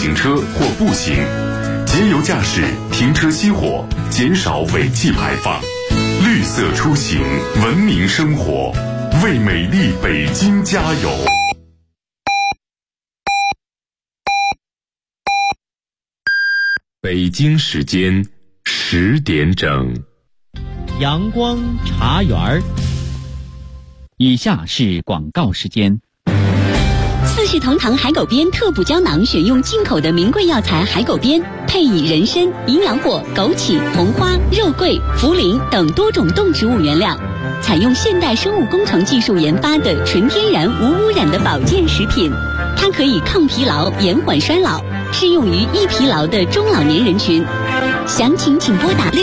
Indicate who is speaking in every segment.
Speaker 1: 行车或步行，节油驾驶，停车熄火，减少尾气排放，绿色出行，文明生活，为美丽北京加油。北京时间10点整，
Speaker 2: 阳光茶园。以下是广告时间。
Speaker 3: 四世同堂海狗鞭特补胶囊选用进口的名贵药材海狗鞭，配以人参、营养果、枸杞、红花、肉桂、茯苓等多种动植物原料，采用现代生物工程技术研发的纯天然无污染的保健食品。它可以抗疲劳、延缓衰老，适用于易疲劳的中老年人群。详情请拨打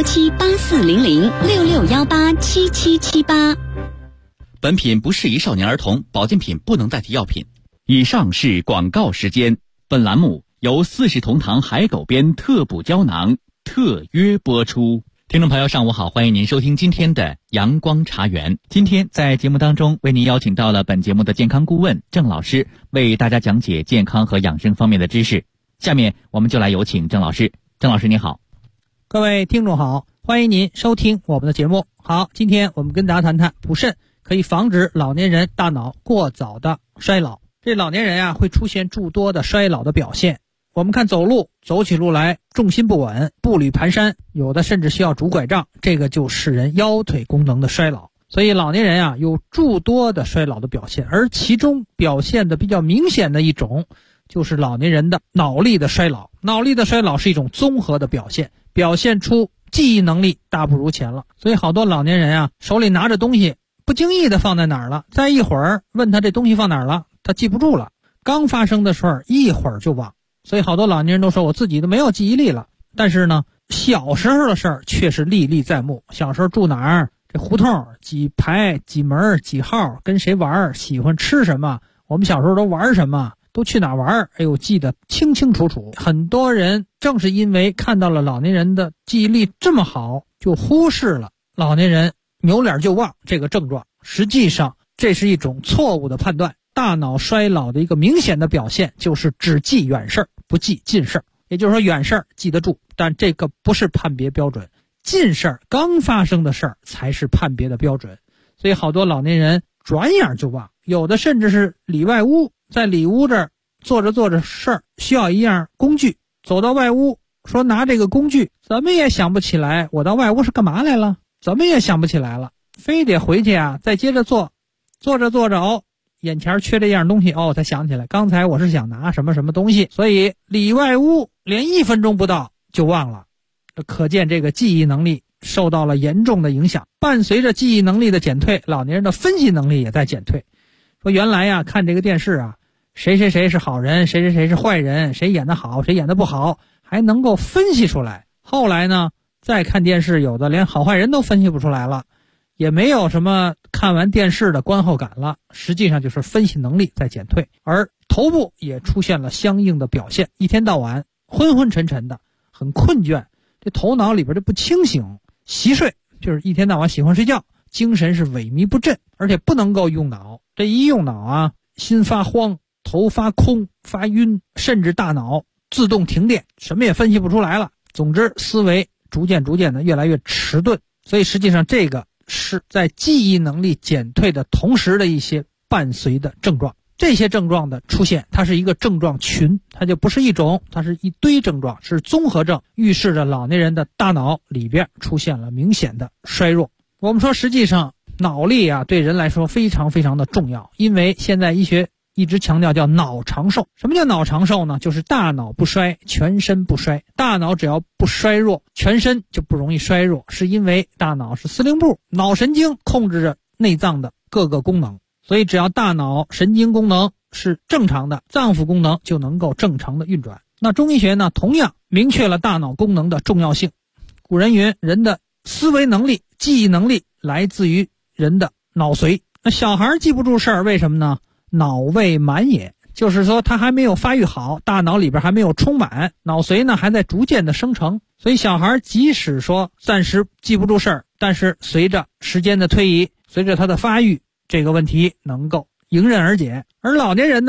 Speaker 3: 6617840066187778。
Speaker 2: 本品不适宜少年儿童，保健品不能代替药品。以上是广告时间。本栏目由四世同堂海狗鞭特补胶囊特约播出。听众朋友上午好，欢迎您收听今天的阳光茶园。今天在节目当中为您邀请到了本节目的健康顾问郑老师，为大家讲解健康和养生方面的知识。下面我们就来有请郑老师。郑老师您好。
Speaker 4: 各位听众好，欢迎您收听我们的节目。好，今天我们跟大家谈谈补肾可以防止老年人大脑过早的衰老。这老年人会出现诸多的衰老的表现。我们看走路，走起路来重心不稳，步履蹒跚，有的甚至需要拄拐杖，这个就使人腰腿功能的衰老。所以老年人有诸多的衰老的表现，而其中表现的比较明显的一种就是老年人的脑力的衰老。脑力的衰老是一种综合的表现，表现出记忆能力大不如前了。所以好多老年人手里拿着东西不经意的放在哪儿了，再一会儿问他这东西放哪儿了，他记不住了，刚发生的事儿一会儿就忘。所以好多老年人都说我自己都没有记忆力了，但是呢，小时候的事儿却是历历在目。小时候住哪儿，这胡同几排几门几号，跟谁玩，喜欢吃什么，我们小时候都玩什么，都去哪儿玩，记得清清楚楚。很多人正是因为看到了老年人的记忆力这么好，就忽视了老年人扭脸就忘这个症状。实际上这是一种错误的判断。大脑衰老的一个明显的表现就是只记远事儿，不记近事儿。也就是说远事儿记得住，但这个不是判别标准，近事儿刚发生的事儿才是判别的标准。所以好多老年人转眼就忘，有的甚至是里外屋，在里屋这儿做着事儿需要一样工具，走到外屋说拿这个工具，怎么也想不起来我到外屋是干嘛来了，怎么也想不起来了，非得回去再接着做着眼前缺这样东西才想起来刚才我是想拿什么什么东西，所以里外屋连1分钟不到就忘了。可见这个记忆能力受到了严重的影响。伴随着记忆能力的减退，老年人的分析能力也在减退。说原来看这个电视谁谁谁是好人，谁谁谁是坏人，谁演得好谁演得不好，还能够分析出来。后来呢再看电视，有的连好坏人都分析不出来了，也没有什么看完电视的观后感了，实际上就是分析能力在减退。而头部也出现了相应的表现，一天到晚昏昏沉沉的，很困倦，这头脑里边就不清醒，习睡，就是一天到晚喜欢睡觉，精神是萎靡不振，而且不能够用脑。这一用脑心发慌，头发空发晕，甚至大脑自动停电，什么也分析不出来了。总之思维逐渐的越来越迟钝。所以实际上这个是在记忆能力减退的同时的一些伴随的症状。这些症状的出现，它是一个症状群，它就不是一种，它是一堆症状，是综合症，预示着老年人的大脑里边出现了明显的衰弱。我们说实际上脑力对人来说非常非常的重要，因为现在医学一直强调叫脑长寿。什么叫脑长寿呢？就是大脑不衰，全身不衰。大脑只要不衰弱，全身就不容易衰弱，是因为大脑是司令部，脑神经控制着内脏的各个功能。所以只要大脑神经功能是正常的，脏腑功能就能够正常的运转。那中医学呢，同样明确了大脑功能的重要性。古人云，人的思维能力、记忆能力来自于人的脑髓。那小孩记不住事儿，为什么呢？脑未满也，就是说他还没有发育好，大脑里边还没有充满，脑髓呢还在逐渐的生成。所以小孩即使说暂时记不住事儿，但是随着时间的推移，随着他的发育，这个问题能够迎刃而解。而老年人呢，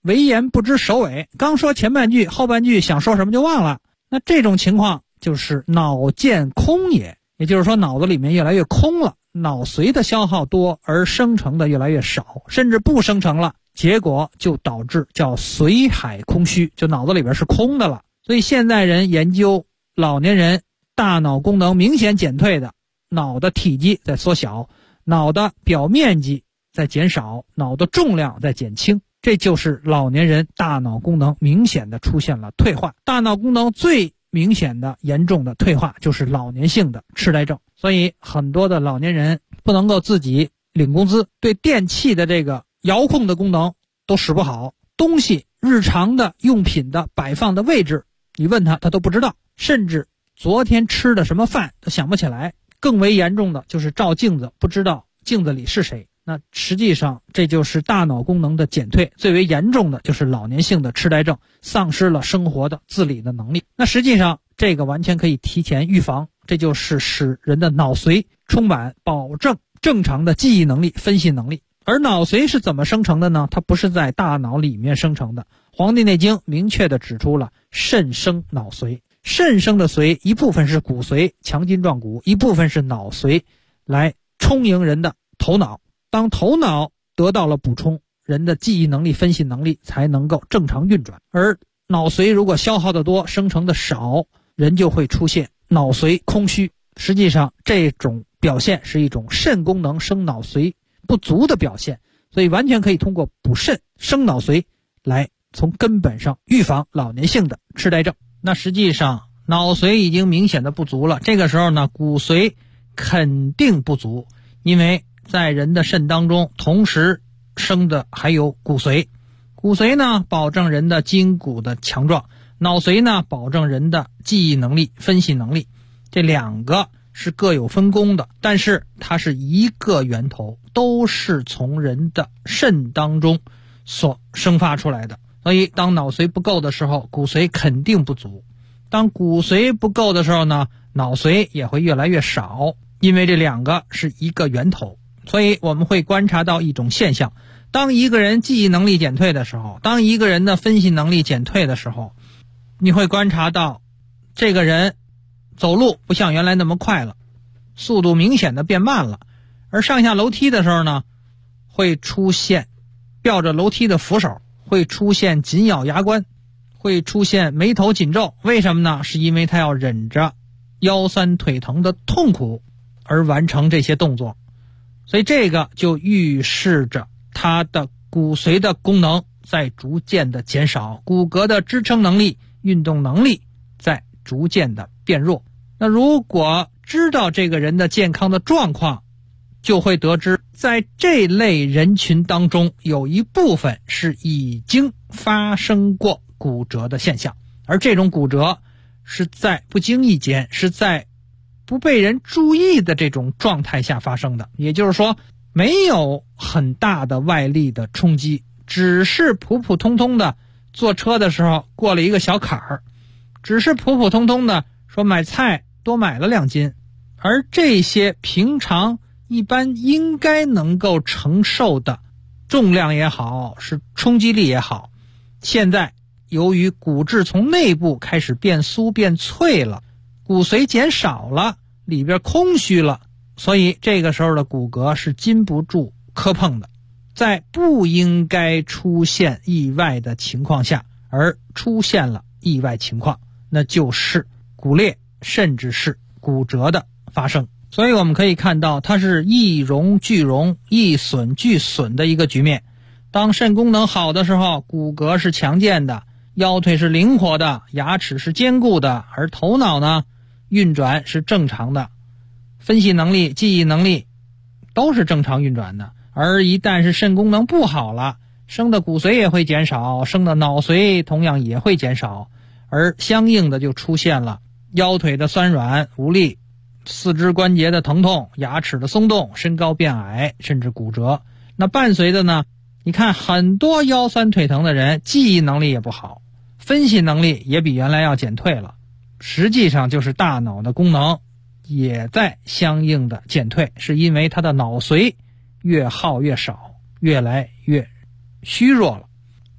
Speaker 4: 为言不知首尾，刚说前半句，后半句想说什么就忘了。那这种情况就是脑见空也，也就是说脑子里面越来越空了，脑髓的消耗多而生成的越来越少，甚至不生成了，结果就导致叫髓海空虚，就脑子里边是空的了。所以现代人研究老年人大脑功能明显减退的，脑的体积在缩小，脑的表面积在减少，脑的重量在减轻，这就是老年人大脑功能明显的出现了退化。大脑功能最明显的严重的退化就是老年性的痴呆症。所以很多的老年人不能够自己领工资，对电器的这个遥控的功能都使不好，东西日常的用品的摆放的位置你问他都不知道，甚至昨天吃的什么饭都想不起来。更为严重的就是照镜子不知道镜子里是谁。那实际上这就是大脑功能的减退，最为严重的就是老年性的痴呆症，丧失了生活的自理的能力。那实际上这个完全可以提前预防，这就是使人的脑髓充满，保证正常的记忆能力、分析能力。而脑髓是怎么生成的呢？它不是在大脑里面生成的。《黄帝内经》明确地指出了肾生脑髓，肾生的髓一部分是骨髓强筋壮骨，一部分是脑髓来充盈人的头脑。当头脑得到了补充，人的记忆能力、分析能力才能够正常运转。而脑髓如果消耗的多，生成的少，人就会出现脑髓空虚。实际上这种表现是一种肾功能生脑髓不足的表现，所以完全可以通过补肾生脑髓来从根本上预防老年性的痴呆症。那实际上脑髓已经明显的不足了，这个时候呢，骨髓肯定不足，因为在人的肾当中同时生的还有骨髓。骨髓呢保证人的筋骨的强壮，脑髓呢保证人的记忆能力、分析能力。这两个是各有分工的，但是它是一个源头，都是从人的肾当中所生发出来的。所以当脑髓不够的时候，骨髓肯定不足。当骨髓不够的时候呢，脑髓也会越来越少，因为这两个是一个源头。所以我们会观察到一种现象，当一个人记忆能力减退的时候，当一个人的分析能力减退的时候，你会观察到这个人走路不像原来那么快了，速度明显的变慢了。而上下楼梯的时候呢，会出现吊着楼梯的扶手，会出现紧咬牙关，会出现眉头紧皱。为什么呢？是因为他要忍着腰酸腿疼的痛苦而完成这些动作。所以这个就预示着他的骨髓的功能在逐渐的减少，骨骼的支撑能力、运动能力在逐渐的变弱。那如果知道这个人的健康的状况，就会得知在这类人群当中有一部分是已经发生过骨折的现象，而这种骨折是在不经意间，是在不被人注意的这种状态下发生的。也就是说没有很大的外力的冲击，只是普普通通的坐车的时候过了一个小坎儿，只是普普通通的说买菜多买了2斤，而这些平常一般应该能够承受的重量也好，是冲击力也好，现在由于骨质从内部开始变酥变脆了，骨髓减少了，里边空虚了，所以这个时候的骨骼是禁不住磕碰的。在不应该出现意外的情况下而出现了意外情况，那就是骨裂甚至是骨折的发生。所以我们可以看到它是一荣俱荣、一损俱损的一个局面。当肾功能好的时候，骨骼是强健的，腰腿是灵活的，牙齿是坚固的，而头脑呢运转是正常的，分析能力、记忆能力都是正常运转的。而一旦是肾功能不好了，生的骨髓也会减少，生的脑髓同样也会减少，而相应的就出现了腰腿的酸软无力、四肢关节的疼痛、牙齿的松动、身高变矮，甚至骨折。那伴随的呢，你看很多腰酸腿疼的人记忆能力也不好，分析能力也比原来要减退了，实际上就是大脑的功能也在相应的减退，是因为他的脑髓越耗越少，越来越虚弱了。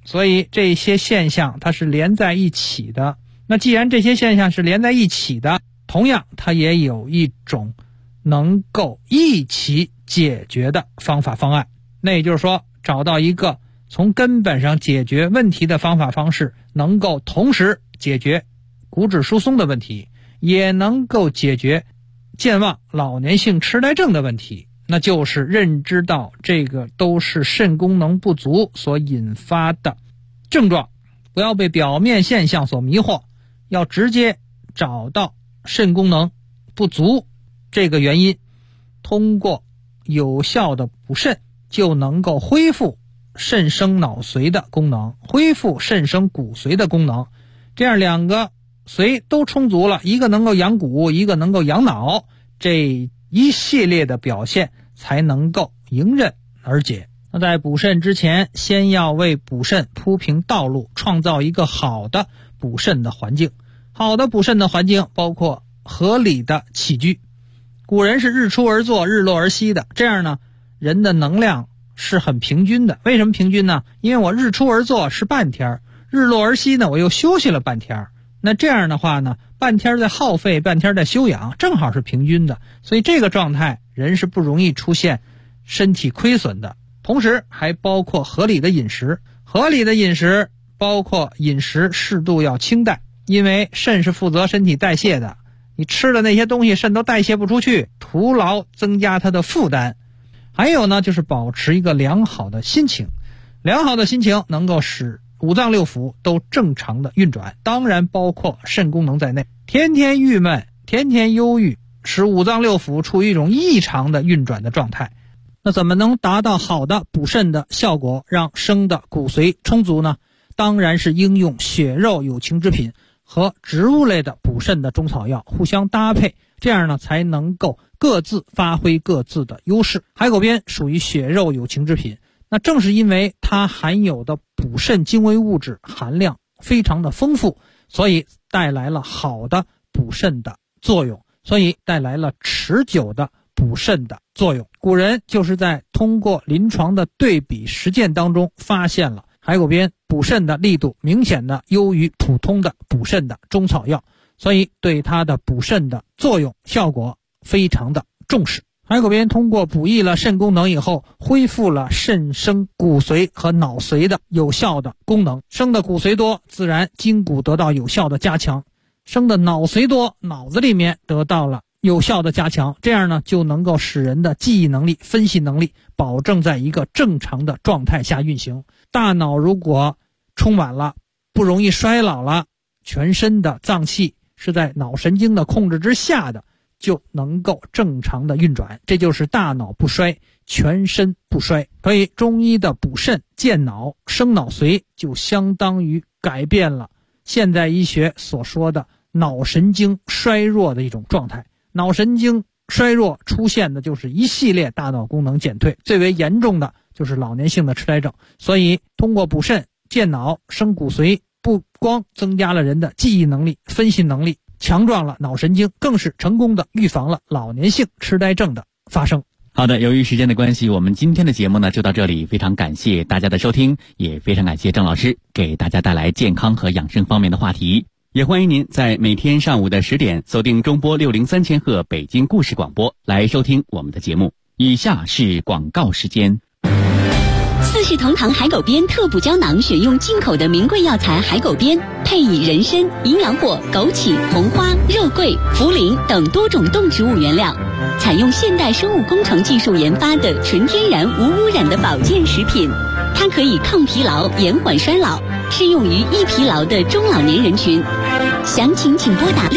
Speaker 4: 所以这些现象它是连在一起的。那既然这些现象是连在一起的，同样它也有一种能够一起解决的方法方案，那也就是说找到一个从根本上解决问题的方法方式，能够同时解决骨质疏松的问题，也能够解决健忘老年性痴呆症的问题，那就是认知到这个都是肾功能不足所引发的症状，不要被表面现象所迷惑，要直接找到肾功能不足这个原因，通过有效的补肾就能够恢复肾生脑髓的功能，恢复肾生骨髓的功能，这样两个髓都充足了，一个能够养骨，一个能够养脑，这一系列的表现才能够迎刃而解。那在补肾之前，先要为补肾铺平道路，创造一个好的补肾的环境。好的补肾的环境包括合理的起居。古人是日出而作，日落而息的，这样呢，人的能量是很平均的。为什么平均呢？因为我日出而作是半天，日落而息呢，我又休息了半天。那这样的话呢，半天在耗费，半天在休养，正好是平均的。所以这个状态人是不容易出现身体亏损的。同时还包括合理的饮食。合理的饮食包括饮食适度要清淡，因为肾是负责身体代谢的，你吃的那些东西肾都代谢不出去，徒劳增加它的负担。还有呢，就是保持一个良好的心情。良好的心情能够使五脏六腑都正常的运转，当然包括肾功能在内。天天郁闷，天天忧郁，使五脏六腑处于一种异常的运转的状态。那怎么能达到好的补肾的效果，让生的骨髓充足呢？当然是应用血肉有情之品和植物类的补肾的中草药互相搭配，这样呢才能够各自发挥各自的优势。海狗鞭属于血肉有情之品，那正是因为它含有的补肾精微物质含量非常的丰富，所以带来了好的补肾的作用，所以带来了持久的补肾的作用。古人就是在通过临床的对比实践当中发现了海狗鞭补肾的力度明显的优于普通的补肾的中草药，所以对它的补肾的作用效果非常的重视。海狗鞭通过补益了肾功能以后，恢复了肾生骨髓和脑髓的有效的功能。生的骨髓多，自然筋骨得到有效的加强；生的脑髓多，脑子里面得到了有效的加强，这样呢就能够使人的记忆能力、分析能力保证在一个正常的状态下运行。大脑如果充满了，不容易衰老了，全身的脏器是在脑神经的控制之下的，就能够正常的运转，这就是大脑不衰，全身不衰。所以中医的补肾健脑生脑髓就相当于改变了现代医学所说的脑神经衰弱的一种状态。脑神经衰弱出现的就是一系列大脑功能减退，最为严重的就是老年性的痴呆症。所以通过补肾健脑生骨髓，不光增加了人的记忆能力、分析能力，强壮了脑神经，更是成功的预防了老年性痴呆症的发生。
Speaker 2: 好的，由于时间的关系，我们今天的节目呢就到这里，非常感谢大家的收听，也非常感谢郑老师给大家带来健康和养生方面的话题。也欢迎您在每天上午的10点锁定中波603千赫北京故事广播来收听我们的节目。以下是广告时间。
Speaker 3: 四世同堂海狗鞭特补胶囊选用进口的名贵药材海狗鞭，配以人参、营养果、枸杞、红花、肉桂、茯苓等多种动植物原料，采用现代生物工程技术研发的纯天然无污染的保健食品。它可以抗疲劳、延缓衰老，适用于易疲劳的中老年人群。详情请拨打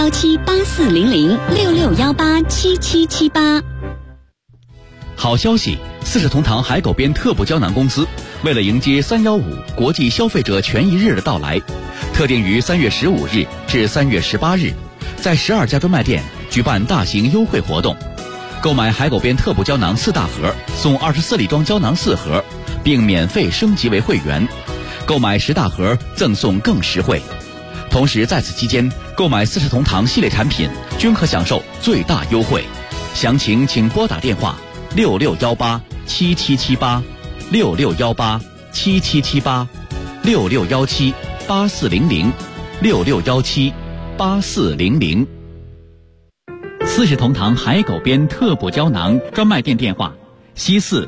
Speaker 3: 66178400 66187778。
Speaker 2: 好消息，四世同堂海狗鞭特补胶囊公司为了迎接315国际消费者权益日的到来，特定于3月15日至3月18日，在12家专卖店举办大型优惠活动。购买海狗鞭特补胶囊4大盒，送24粒装胶囊4盒，并免费升级为会员。购买10大盒赠送更实惠。同时在此期间购买四世同堂系列产品均可享受最大优惠。详情请拨打电话66187778 66187778 66178400，66178400。四世同堂海狗鞭特补胶囊专卖店电话：西4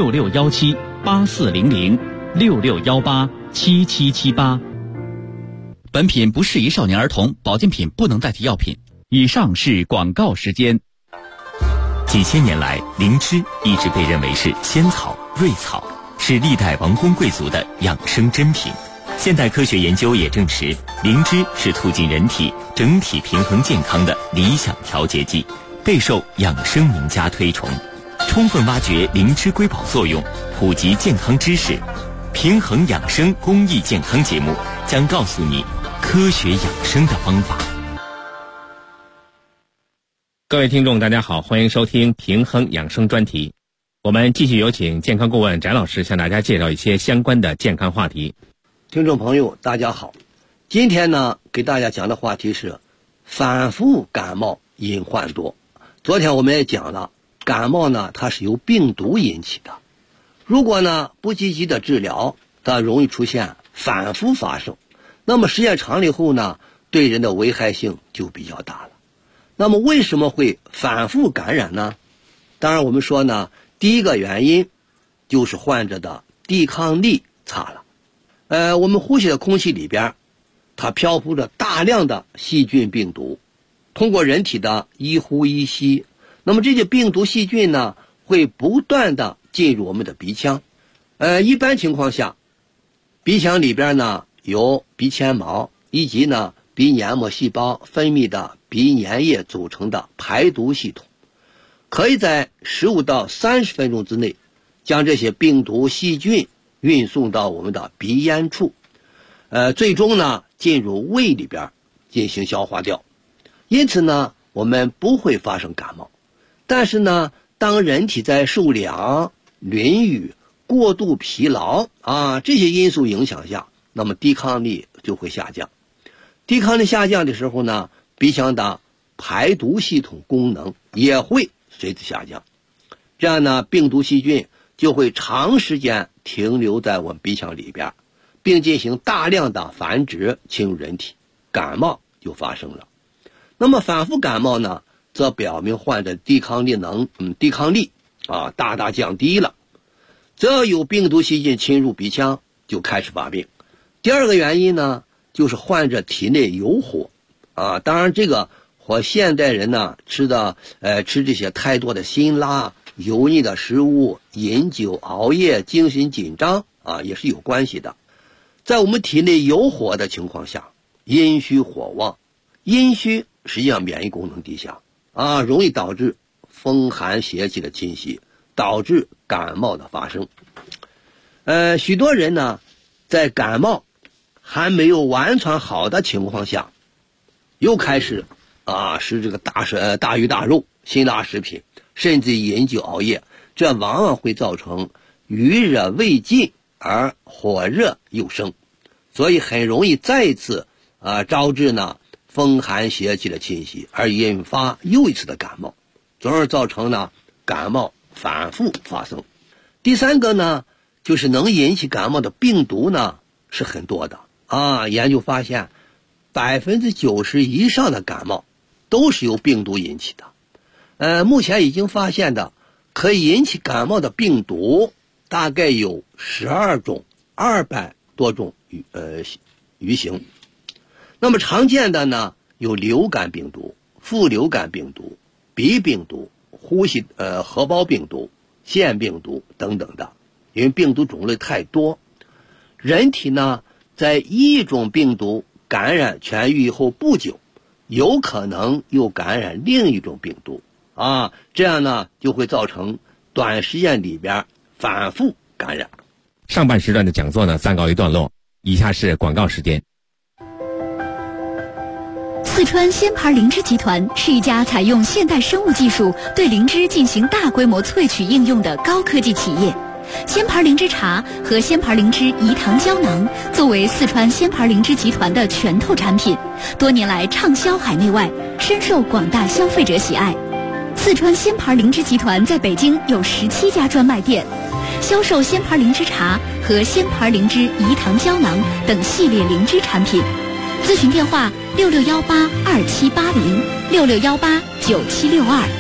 Speaker 2: 66178400，66187778。本品不适宜少年儿童，保健品不能代替药品。以上是广告时间。
Speaker 5: 几千年来，灵芝一直被认为是仙草、瑞草，是历代王公贵族的养生珍品。现代科学研究也证实，灵芝是促进人体整体平衡健康的理想调节剂，备受养生名家推崇。充分挖掘灵芝瑰宝作用，普及健康知识，平衡养生公益健康节目将告诉你科学养生的方法。
Speaker 6: 各位听众大家好，欢迎收听平衡养生专题。我们继续有请健康顾问翟老师向大家介绍一些相关的健康话题。
Speaker 7: 听众朋友大家好，今天呢给大家讲的话题是反复感冒隐患多。昨天我们也讲了，感冒呢它是由病毒引起的，如果呢不积极的治疗，它容易出现反复发生，那么时间长了以后呢，对人的危害性就比较大了。那么为什么会反复感染呢？当然我们说呢，第一个原因就是患者的抵抗力差了。我们呼吸的空气里边，它漂浮着大量的细菌病毒，通过人体的一呼一吸，那么这些病毒细菌呢，会不断的进入我们的鼻腔。一般情况下，鼻腔里边呢有鼻纤毛以及呢鼻黏膜细胞分泌的鼻粘液组成的排毒系统，可以在15到30分钟之内将这些病毒细菌运送到我们的鼻咽处，最终呢进入胃里边进行消化掉。因此呢我们不会发生感冒。但是呢当人体在受凉、淋雨、过度疲劳这些因素影响下，那么抵抗力就会下降。抵抗力下降的时候呢，鼻腔的排毒系统功能也会随之下降，这样呢病毒细菌就会长时间停留在我们鼻腔里边，并进行大量的繁殖侵入人体，感冒就发生了。那么反复感冒呢，则表明患者抵抗力大大降低了。只要有病毒细菌侵入鼻腔，就开始发病。第二个原因呢，就是患者体内有火当然这个和现代人呢吃这些太多的辛辣油腻的食物、饮酒、熬夜、精神紧张也是有关系的。在我们体内有火的情况下，阴虚火旺，阴虚实际上免疫功能低下容易导致风寒邪气的侵袭，导致感冒的发生。许多人呢在感冒还没有完全好的情况下，又开始吃这个大鱼大肉、辛辣食品，甚至饮酒熬夜，这往往会造成余热未尽而火热又生，所以很容易再次招致呢风寒邪气的侵袭，而引发又一次的感冒，从而造成呢感冒反复发生。第三个呢，就是能引起感冒的病毒呢是很多的研究发现90%以上的感冒都是由病毒引起的。目前已经发现的可以引起感冒的病毒大概有12种，200多种鱼型。那么常见的呢有流感病毒、副流感病毒、鼻病毒、荷包病毒、腺病毒等等的。因为病毒种类太多，人体呢在一种病毒感染痊愈以后不久，有可能又感染另一种病毒这样呢就会造成短时间里边反复感染。
Speaker 6: 上半时段的讲座呢暂告一段落，以下是广告时间。
Speaker 8: 四川仙牌灵芝集团是一家采用现代生物技术对灵芝进行大规模萃取应用的高科技企业。仙牌灵芝茶和仙牌灵芝饴糖胶囊作为四川仙牌灵芝集团的拳头产品，多年来畅销海内外，深受广大消费者喜爱。四川仙牌灵芝集团在北京有17家专卖店，销售仙牌灵芝茶和和鲜牌灵芝饴糖胶囊等系列灵芝产品。咨询电话6618278066189762。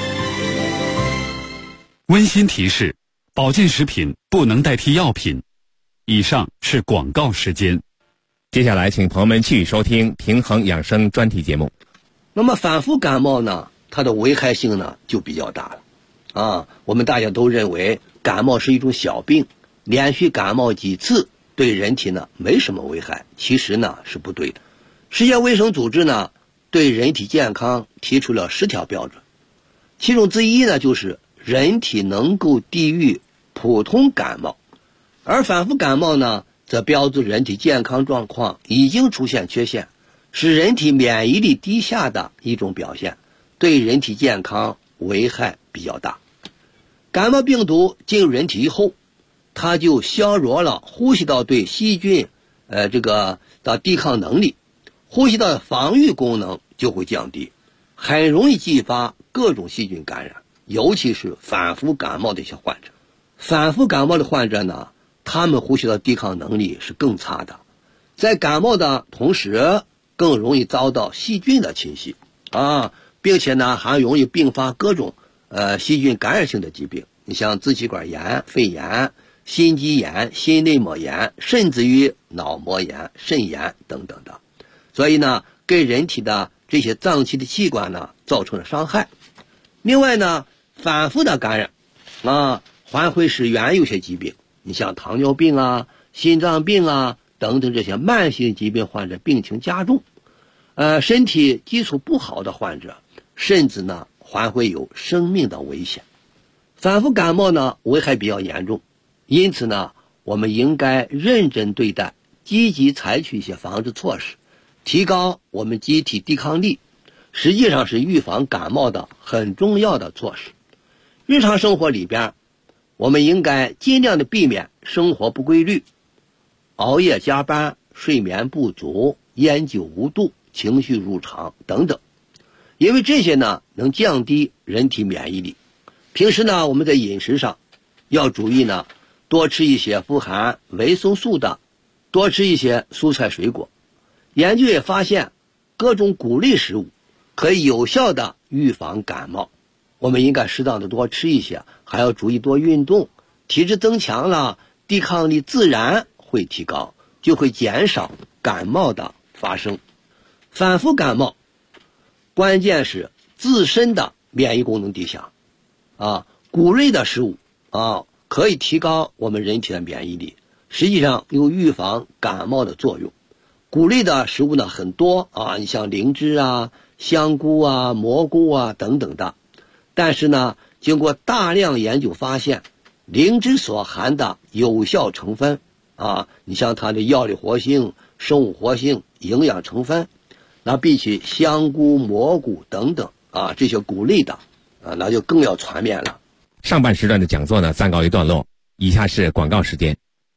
Speaker 1: 温馨提示：保健食品不能代替药品。以上是广告时间。
Speaker 6: 接下来，请朋友们继续收听平衡养生专题节目。
Speaker 7: 那么反复感冒呢，它的危害性呢就比较大了。我们大家都认为感冒是一种小病，连续感冒几次对人体呢没什么危害，其实呢是不对的。世界卫生组织呢对人体健康提出了10条标准，其中之一呢就是人体能够抵御普通感冒，而反复感冒呢则标志人体健康状况已经出现缺陷，是人体免疫力低下的一种表现，对人体健康危害比较大。感冒病毒进入人体以后，它就削弱了呼吸道对细菌的抵抗能力，呼吸道的防御功能就会降低，很容易激发各种细菌感染，尤其是反复感冒的一些患者。反复感冒的患者呢，他们呼吸道抵抗能力是更差的，在感冒的同时更容易遭到细菌的侵袭并且呢还容易并发各种细菌感染性的疾病，你像支气管炎、肺炎、心肌炎、心内膜炎，甚至于脑膜炎、肾炎等等的。所以呢给人体的这些脏器的器官呢造成了伤害。另外呢，反复的感染还会使原有些疾病，你像糖尿病心脏病等等这些慢性疾病患者病情加重，身体基础不好的患者甚至呢还会有生命的危险。反复感冒呢危害比较严重，因此呢我们应该认真对待，积极采取一些防治措施，提高我们机体抵抗力，实际上是预防感冒的很重要的措施。日常生活里边，我们应该尽量的避免生活不规律、熬夜加班、睡眠不足、烟酒无度、情绪入常等等，因为这些呢能降低人体免疫力。平时呢我们在饮食上要注意呢，多吃一些富含维生素的，多吃一些蔬菜水果。研究也发现，各种谷类食物可以有效的预防感冒，我们应该适当的多吃一些，还要注意多运动，体质增强了，抵抗力自然会提高，就会减少感冒的发生。反复感冒关键是自身的免疫功能低下谷类的食物可以提高我们人体的免疫力，实际上有预防感冒的作用。谷类的食物呢很多你像灵芝香菇蘑菇等等的，但是呢经过大量研究发现，灵芝所含的有效成分你像它的药理活性、生物活性、营养成分，那比起香菇、蘑菇等等这些谷类的那就更要全面了。
Speaker 6: 上半时段的讲座呢暂告一段落，以下是广告时间。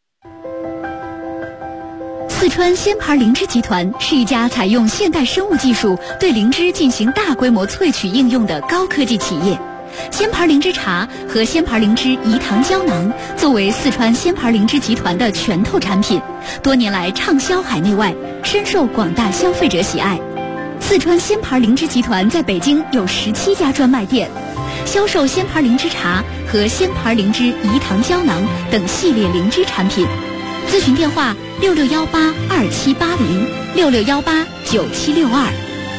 Speaker 8: 四川鲜牌灵芝集团是一家采用现代生物技术对灵芝进行大规模萃取应用的高科技企业。鲜牌灵芝茶和鲜牌灵芝饴糖胶囊作为四川鲜牌灵芝集团的拳头产品，多年来畅销海内外，深受广大消费者喜爱。四川鲜牌灵芝集团在北京有17家专卖店，销售鲜牌灵芝茶和鲜牌灵芝饴糖胶囊等系列灵芝产品。咨询电话6618278066189762。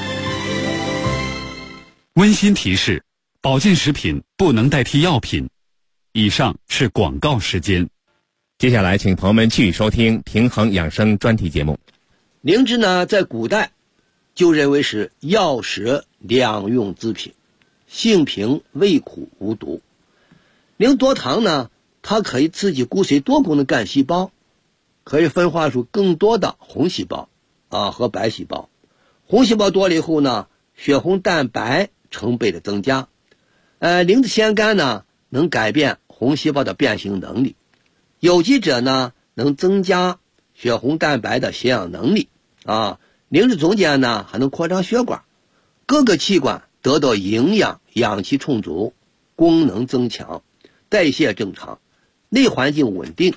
Speaker 1: 温馨提示：保健食品不能代替药品。以上是广告时间。
Speaker 6: 接下来请朋友们继续收听平衡养生专题节目。
Speaker 7: 灵芝呢在古代就认为是药食两用之品，性平味苦无毒。灵多糖呢它可以刺激骨髓多功能干细胞，可以分化出更多的红细胞和白细胞。红细胞多了以后呢，血红蛋白成倍的增加。灵芝鲜苷呢能改变红细胞的变形能力，有机者呢能增加血红蛋白的携氧能力灵芝中间呢还能扩张血管，各个器官得到营养，氧气充足，功能增强，代谢正常，内环境稳定，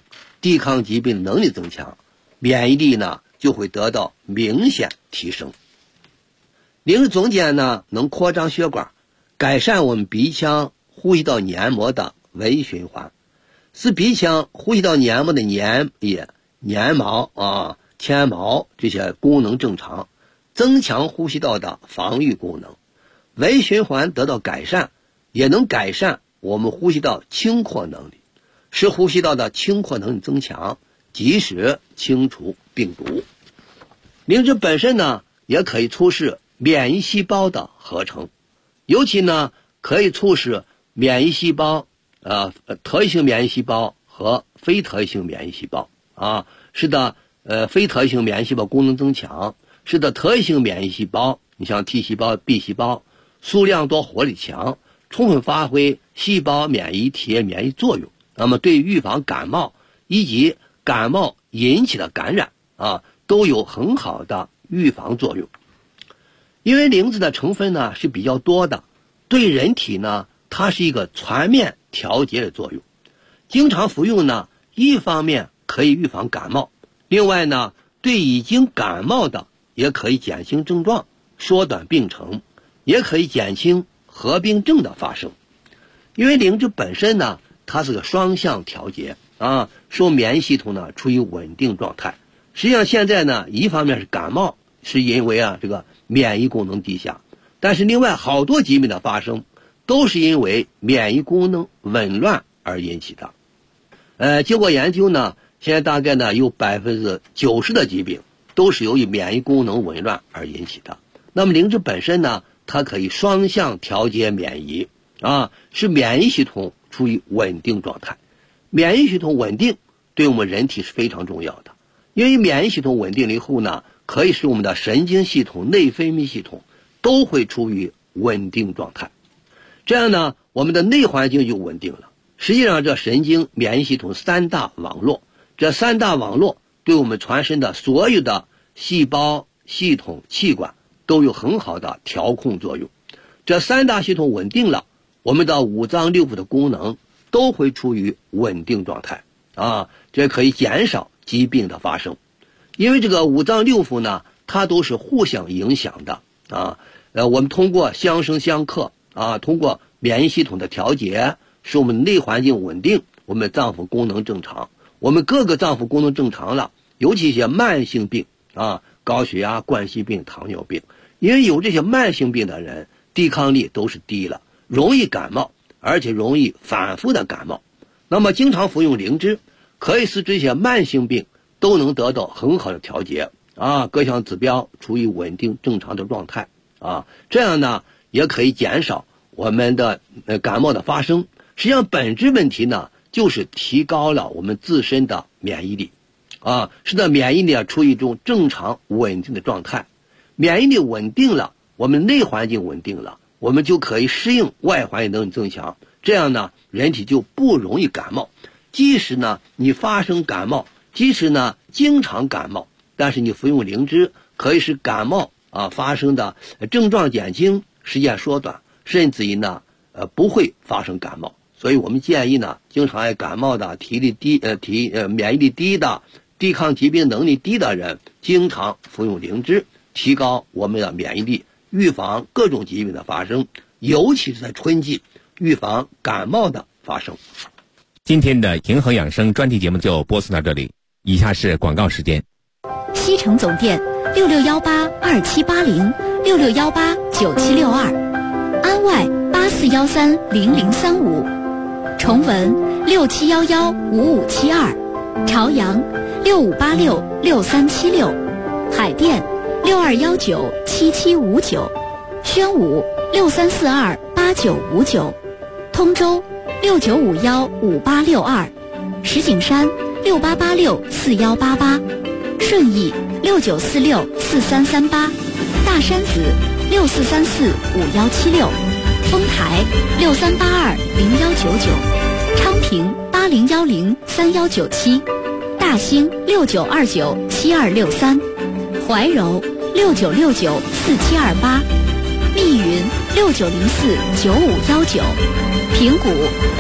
Speaker 7: 抵抗疾病能力增强，免疫力呢就会得到明显提升。灵芝总碱呢能扩张血管，改善我们鼻腔呼吸道黏膜的微循环，使鼻腔呼吸道黏膜的粘液、粘毛纤毛这些功能正常，增强呼吸道的防御功能。微循环得到改善，也能改善我们呼吸道清扩能力，使呼吸道的清扩能力增强，及时清除病毒。灵芝本身呢也可以促使免疫细胞的合成，尤其呢可以促使免疫细胞特异性免疫细胞和非特异性免疫细胞使得非特异性免疫细胞功能增强，使得特异性免疫细胞，你像 T 细胞 B 细胞数量多活力强，充分发挥细胞免疫体免疫作用，那么对预防感冒以及感冒引起的感染都有很好的预防作用。因为灵芝的成分呢是比较多的，对人体呢它是一个全面调节的作用。经常服用呢，一方面可以预防感冒，另外呢对已经感冒的也可以减轻症状，缩短病程，也可以减轻合并症的发生。因为灵芝本身呢它是个双向调节使免疫系统呢处于稳定状态。实际上现在呢一方面是感冒是因为这个免疫功能低下，但是另外好多疾病的发生都是因为免疫功能紊乱而引起的。经过研究呢，现在大概呢有90%的疾病都是由于免疫功能紊乱而引起的。那么灵芝本身呢，它可以双向调节免疫使免疫系统处于稳定状态。免疫系统稳定对我们人体是非常重要的，因为免疫系统稳定了以后呢，可以使我们的神经系统、内分泌系统都会处于稳定状态。这样呢，我们的内环境就稳定了。实际上这神经免疫系统3大网络，这3大网络对我们全身的所有的细胞、系统、器官都有很好的调控作用。这3大系统稳定了，我们的五脏六腑的功能都会处于稳定状态这可以减少疾病的发生。因为这个五脏六腑呢，它都是互相影响的我们通过相生相克通过免疫系统的调节，使我们内环境稳定，我们脏腑功能正常。我们各个脏腑功能正常了，尤其一些慢性病高血压、冠心病、糖尿病，因为有这些慢性病的人抵抗力都是低了，容易感冒，而且容易反复的感冒。那么经常服用灵芝可以使这些慢性病都能得到很好的调节各项指标处于稳定正常的状态这样呢也可以减少我们的感冒的发生。实际上本质问题呢就是提高了我们自身的免疫力使得免疫力处于一种正常稳定的状态。免疫力稳定了，我们内环境稳定了，我们就可以适应外环境能力增强，这样呢人体就不容易感冒。即使呢你发生感冒，即使呢经常感冒，但是你服用灵芝可以使感冒发生的症状减轻，时间缩短，甚至于呢不会发生感冒。所以我们建议呢，经常爱感冒的、体力低免疫力低的、抵抗疾病能力低的人，经常服用灵芝，提高我们的免疫力，预防各种疾病的发生，尤其是在春季，预防感冒的发生。
Speaker 6: 今天的平衡养生专题节目就播送到这里，以下是广告时间。
Speaker 8: 西城总店6618278066189762，安外84130035，崇文67115572，朝阳65866376，海淀62197759，宣武63428959，通州69515862，石景山68864188，顺义69464338，大山子64345176，丰台63820199，昌平80103197，大兴69297263，怀柔69694728， 密云69049519，平谷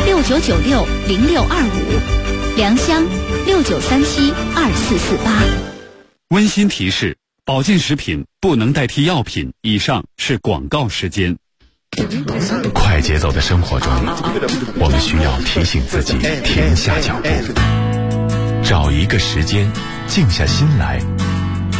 Speaker 8: 69960625，良乡69372448。
Speaker 1: 温馨提示：保健食品不能代替药品。以上是广告时间。
Speaker 9: 快节奏的生活中，我们需要提醒自己停下脚步，找一个时间，静下心来，